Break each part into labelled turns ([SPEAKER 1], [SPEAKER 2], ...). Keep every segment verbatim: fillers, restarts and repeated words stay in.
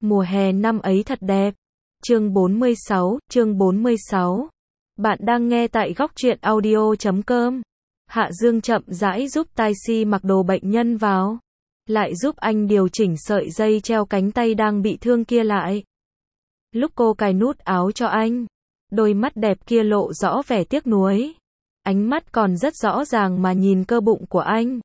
[SPEAKER 1] Mùa hè năm ấy thật đẹp. Chương bốn mươi sáu, chương bốn mươi sáu. Bạn đang nghe tại góc truyện audio chấm com. Hạ Dương chậm rãi giúp Tai Si mặc đồ bệnh nhân vào, lại giúp anh điều chỉnh sợi dây treo cánh tay đang bị thương kia lại. Lúc cô cài nút áo cho anh, đôi mắt đẹp kia lộ rõ vẻ tiếc nuối. Ánh mắt còn rất rõ ràng mà nhìn cơ bụng của anh.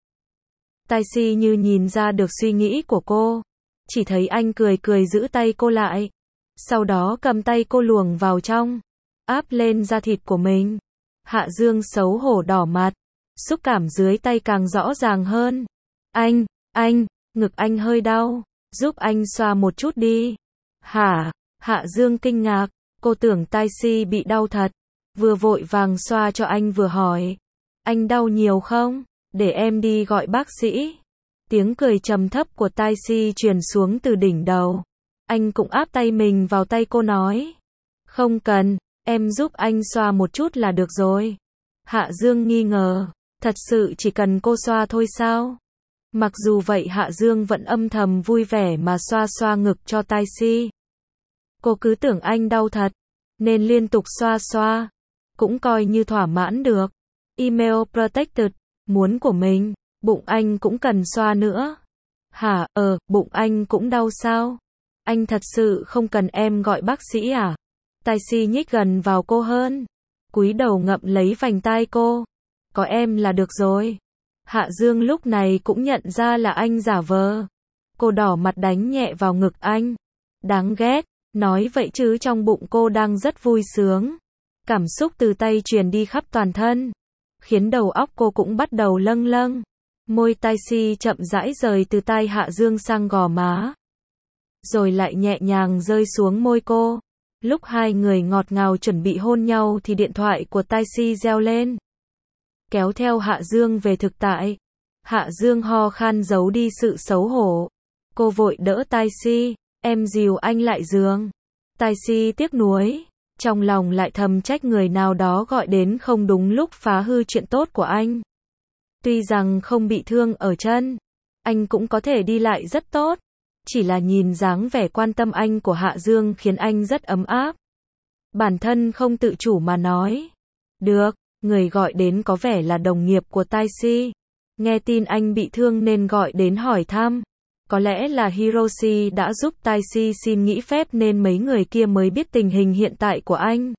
[SPEAKER 1] Tai Si như nhìn ra được suy nghĩ của cô, chỉ thấy anh cười cười giữ tay cô lại, sau đó cầm tay cô luồng vào trong, áp lên da thịt của mình. Hạ Dương xấu hổ đỏ mặt, xúc cảm dưới tay càng rõ ràng hơn. Anh, anh, ngực anh hơi đau, giúp anh xoa một chút đi. Hả? Hạ Dương kinh ngạc, cô tưởng Tai Si bị đau thật, vừa vội vàng xoa cho anh vừa hỏi. Anh đau nhiều không? Để em đi gọi bác sĩ. Tiếng cười trầm thấp của Tai Si truyền xuống từ đỉnh đầu. Anh cũng áp tay mình vào tay cô nói. Không cần, em giúp anh xoa một chút là được rồi. Hạ Dương nghi ngờ, thật sự chỉ cần cô xoa thôi sao? Mặc dù vậy Hạ Dương vẫn âm thầm vui vẻ mà xoa xoa ngực cho Tai Si. Cô cứ tưởng anh đau thật, nên liên tục xoa xoa, cũng coi như thỏa mãn được. Email protected, muốn của mình, bụng anh cũng cần xoa nữa. Hả, ờ, bụng anh cũng đau sao? Anh thật sự không cần em gọi bác sĩ à? Tai Si nhích gần vào cô hơn, cúi đầu ngậm lấy vành tai cô. Có em là được rồi. Hạ Dương lúc này cũng nhận ra là anh giả vờ. Cô đỏ mặt đánh nhẹ vào ngực anh. Đáng ghét, nói vậy chứ trong bụng cô đang rất vui sướng. Cảm xúc từ tay truyền đi khắp toàn thân, khiến đầu óc cô cũng bắt đầu lâng lâng. Môi Tai Si chậm rãi rời từ tai Hạ Dương sang gò má, rồi lại nhẹ nhàng rơi xuống môi cô. Lúc hai người ngọt ngào chuẩn bị hôn nhau thì điện thoại của Tai Si reo lên, kéo theo Hạ Dương về thực tại. Hạ Dương ho khan giấu đi sự xấu hổ. Cô vội đỡ Tai Si, em dìu anh lại giường. Tai Si tiếc nuối, trong lòng lại thầm trách người nào đó gọi đến không đúng lúc phá hư chuyện tốt của anh. Tuy rằng không bị thương ở chân, anh cũng có thể đi lại rất tốt. Chỉ là nhìn dáng vẻ quan tâm anh của Hạ Dương khiến anh rất ấm áp. Bản thân không tự chủ mà nói. Được, người gọi đến có vẻ là đồng nghiệp của Tai Si. Nghe tin anh bị thương nên gọi đến hỏi thăm. Có lẽ là Hiroshi đã giúp Tai Si xin nghỉ phép nên mấy người kia mới biết tình hình hiện tại của anh.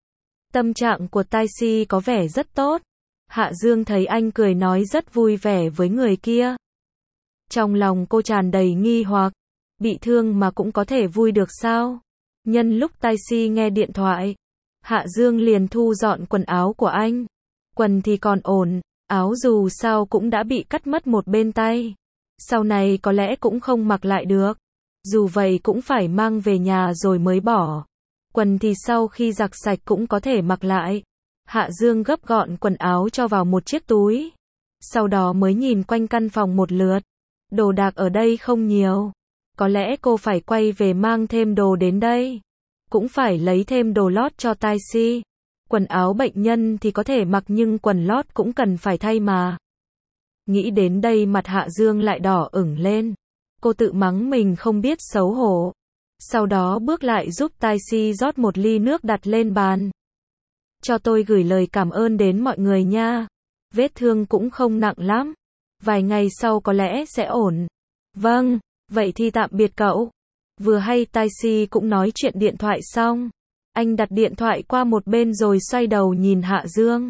[SPEAKER 1] Tâm trạng của Tai Si có vẻ rất tốt. Hạ Dương thấy anh cười nói rất vui vẻ với người kia. Trong lòng cô tràn đầy nghi hoặc. Bị thương mà cũng có thể vui được sao? Nhân lúc Tai Si nghe điện thoại, Hạ Dương liền thu dọn quần áo của anh. Quần thì còn ổn, áo dù sao cũng đã bị cắt mất một bên tay. Sau này có lẽ cũng không mặc lại được. Dù vậy cũng phải mang về nhà rồi mới bỏ. Quần thì sau khi giặt sạch cũng có thể mặc lại. Hạ Dương gấp gọn quần áo cho vào một chiếc túi. Sau đó mới nhìn quanh căn phòng một lượt. Đồ đạc ở đây không nhiều. Có lẽ cô phải quay về mang thêm đồ đến đây. Cũng phải lấy thêm đồ lót cho Tai Si. Quần áo bệnh nhân thì có thể mặc nhưng quần lót cũng cần phải thay mà. Nghĩ đến đây mặt Hạ Dương lại đỏ ửng lên. Cô tự mắng mình không biết xấu hổ. Sau đó bước lại giúp Tai Si rót một ly nước đặt lên bàn. Cho tôi gửi lời cảm ơn đến mọi người nha. Vết thương cũng không nặng lắm. Vài ngày sau có lẽ sẽ ổn. Vâng, vậy thì tạm biệt cậu. Vừa hay Tai Si cũng nói chuyện điện thoại xong. Anh đặt điện thoại qua một bên rồi xoay đầu nhìn Hạ Dương.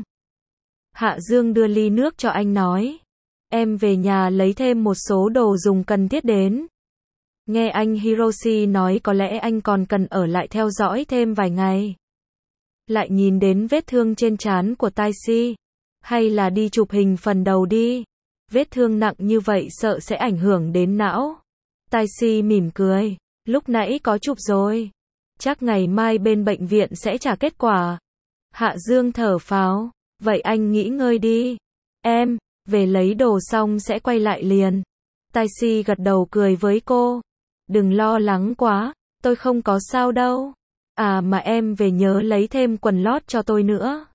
[SPEAKER 1] Hạ Dương đưa ly nước cho anh nói. Em về nhà lấy thêm một số đồ dùng cần thiết đến. Nghe anh Hiroshi nói có lẽ anh còn cần ở lại theo dõi thêm vài ngày. Lại nhìn đến vết thương trên trán của Tai Si. Hay là đi chụp hình phần đầu đi. Vết thương nặng như vậy sợ sẽ ảnh hưởng đến não. Tai Si mỉm cười. Lúc nãy có chụp rồi. Chắc ngày mai bên bệnh viện sẽ trả kết quả. Hạ Dương thở phào. Vậy anh nghỉ ngơi đi. Em, về lấy đồ xong sẽ quay lại liền. Tai Si gật đầu cười với cô. Đừng lo lắng quá, tôi không có sao đâu. À mà em về nhớ lấy thêm quần lót cho tôi nữa.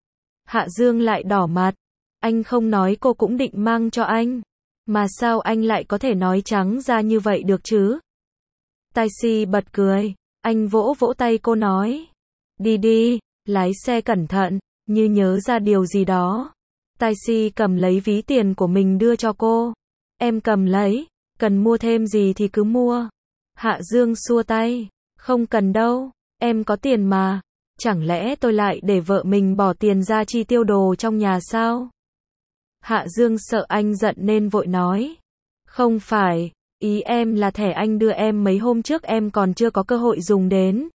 [SPEAKER 1] Hạ Dương lại đỏ mặt. Anh không nói cô cũng định mang cho anh. Mà sao anh lại có thể nói trắng ra như vậy được chứ? Taxi bật cười. Anh vỗ vỗ tay cô nói. Đi đi, lái xe cẩn thận, như nhớ ra điều gì đó. Taxi cầm lấy ví tiền của mình đưa cho cô. Em cầm lấy, cần mua thêm gì thì cứ mua. Hạ Dương xua tay. Không cần đâu, em có tiền mà. Chẳng lẽ tôi lại để vợ mình bỏ tiền ra chi tiêu đồ trong nhà sao? Hạ Dương sợ anh giận nên vội nói. Không phải, ý em là thẻ anh đưa em mấy hôm trước em còn chưa có cơ hội dùng đến.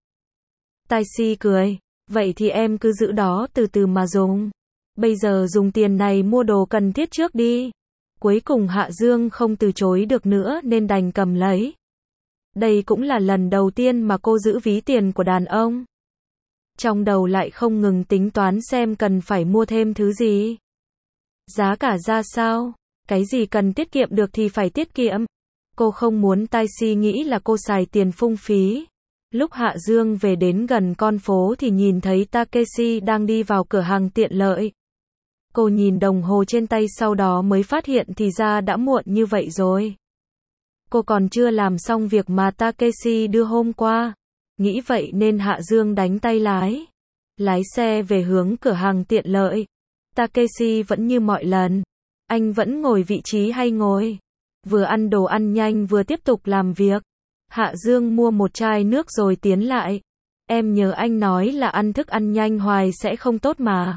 [SPEAKER 1] Taxi cười. Vậy thì em cứ giữ đó từ từ mà dùng. Bây giờ dùng tiền này mua đồ cần thiết trước đi. Cuối cùng Hạ Dương không từ chối được nữa nên đành cầm lấy. Đây cũng là lần đầu tiên mà cô giữ ví tiền của đàn ông. Trong đầu lại không ngừng tính toán xem cần phải mua thêm thứ gì. Giá cả ra sao? Cái gì cần tiết kiệm được thì phải tiết kiệm. Cô không muốn Taxi nghĩ là cô xài tiền phung phí. Lúc Hạ Dương về đến gần con phố thì nhìn thấy Takeshi đang đi vào cửa hàng tiện lợi. Cô nhìn đồng hồ trên tay sau đó mới phát hiện thì ra đã muộn như vậy rồi. Cô còn chưa làm xong việc mà Takeshi đưa hôm qua. Nghĩ vậy nên Hạ Dương đánh tay lái. Lái xe về hướng cửa hàng tiện lợi. Takeshi vẫn như mọi lần. Anh vẫn ngồi vị trí hay ngồi. Vừa ăn đồ ăn nhanh vừa tiếp tục làm việc. Hạ Dương mua một chai nước rồi tiến lại. Em nhớ anh nói là ăn thức ăn nhanh hoài sẽ không tốt mà.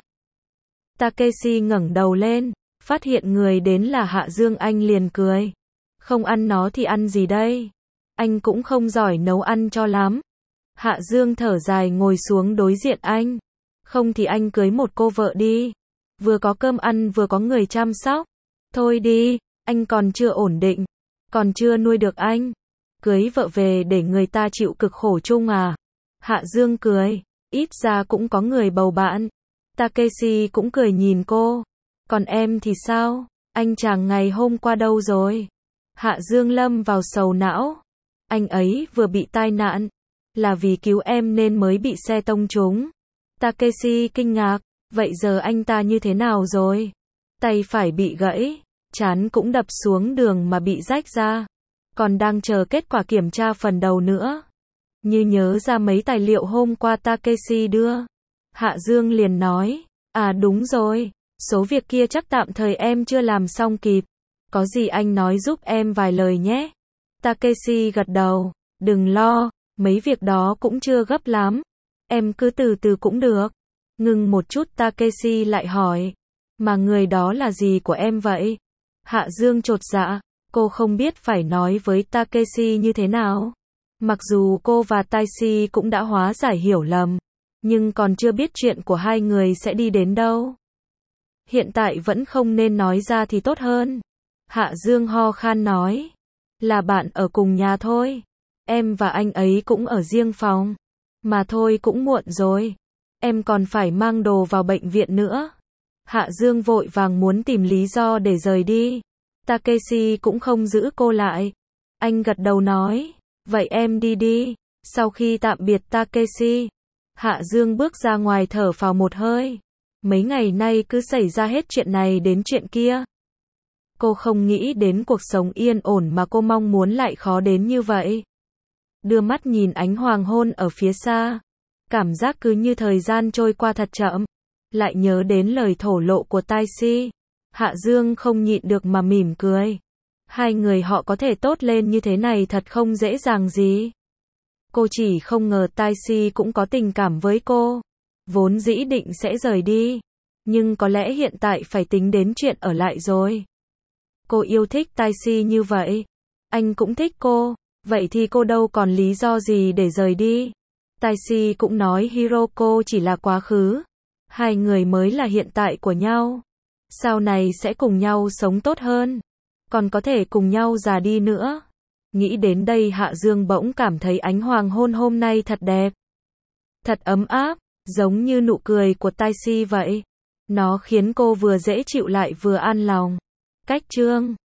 [SPEAKER 1] Takeshi ngẩng đầu lên. Phát hiện người đến là Hạ Dương anh liền cười. Không ăn nó thì ăn gì đây? Anh cũng không giỏi nấu ăn cho lắm. Hạ Dương thở dài ngồi xuống đối diện anh. Không thì anh cưới một cô vợ đi. Vừa có cơm ăn vừa có người chăm sóc. Thôi đi, anh còn chưa ổn định. Còn chưa nuôi được anh. Cưới vợ về để người ta chịu cực khổ chung à? Hạ Dương cười. Ít ra cũng có người bầu bạn. Takeshi cũng cười nhìn cô. Còn em thì sao? Anh chàng ngày hôm qua đâu rồi? Hạ Dương lâm vào sầu não. Anh ấy vừa bị tai nạn. Là vì cứu em nên mới bị xe tông trúng. Takeshi kinh ngạc. Vậy giờ anh ta như thế nào rồi? Tay phải bị gãy. Trán cũng đập xuống đường mà bị rách ra. Còn đang chờ kết quả kiểm tra phần đầu nữa. Như nhớ ra mấy tài liệu hôm qua Takeshi đưa. Hạ Dương liền nói. À đúng rồi. Số việc kia chắc tạm thời em chưa làm xong kịp. Có gì anh nói giúp em vài lời nhé. Takeshi gật đầu. Đừng lo. Mấy việc đó cũng chưa gấp lắm. Em cứ từ từ cũng được. Ngừng một chút Takeshi lại hỏi. Mà người đó là gì của em vậy? Hạ Dương chột dạ. Cô không biết phải nói với Takeshi như thế nào. Mặc dù cô và Takeshi cũng đã hóa giải hiểu lầm. Nhưng còn chưa biết chuyện của hai người sẽ đi đến đâu. Hiện tại vẫn không nên nói ra thì tốt hơn. Hạ Dương ho khan nói. Là bạn ở cùng nhà thôi. Em và anh ấy cũng ở riêng phòng. Mà thôi cũng muộn rồi. Em còn phải mang đồ vào bệnh viện nữa. Hạ Dương vội vàng muốn tìm lý do để rời đi. Takeshi cũng không giữ cô lại. Anh gật đầu nói. Vậy em đi đi. Sau khi tạm biệt Takeshi, Hạ Dương bước ra ngoài thở phào một hơi. Mấy ngày nay cứ xảy ra hết chuyện này đến chuyện kia. Cô không nghĩ đến cuộc sống yên ổn mà cô mong muốn lại khó đến như vậy. Đưa mắt nhìn ánh hoàng hôn ở phía xa. Cảm giác cứ như thời gian trôi qua thật chậm. Lại nhớ đến lời thổ lộ của Takeshi. Hạ Dương không nhịn được mà mỉm cười. Hai người họ có thể tốt lên như thế này thật không dễ dàng gì. Cô chỉ không ngờ Takeshi cũng có tình cảm với cô. Vốn dĩ định sẽ rời đi. Nhưng có lẽ hiện tại phải tính đến chuyện ở lại rồi. Cô yêu thích Takeshi như vậy. Anh cũng thích cô. Vậy thì cô đâu còn lý do gì để rời đi. Takeshi cũng nói Hiroko chỉ là quá khứ. Hai người mới là hiện tại của nhau. Sau này sẽ cùng nhau sống tốt hơn. Còn có thể cùng nhau già đi nữa. Nghĩ đến đây Hạ Dương bỗng cảm thấy ánh hoàng hôn hôm nay thật đẹp. Thật ấm áp, giống như nụ cười của Takeshi vậy. Nó khiến cô vừa dễ chịu lại vừa an lòng. Cách chương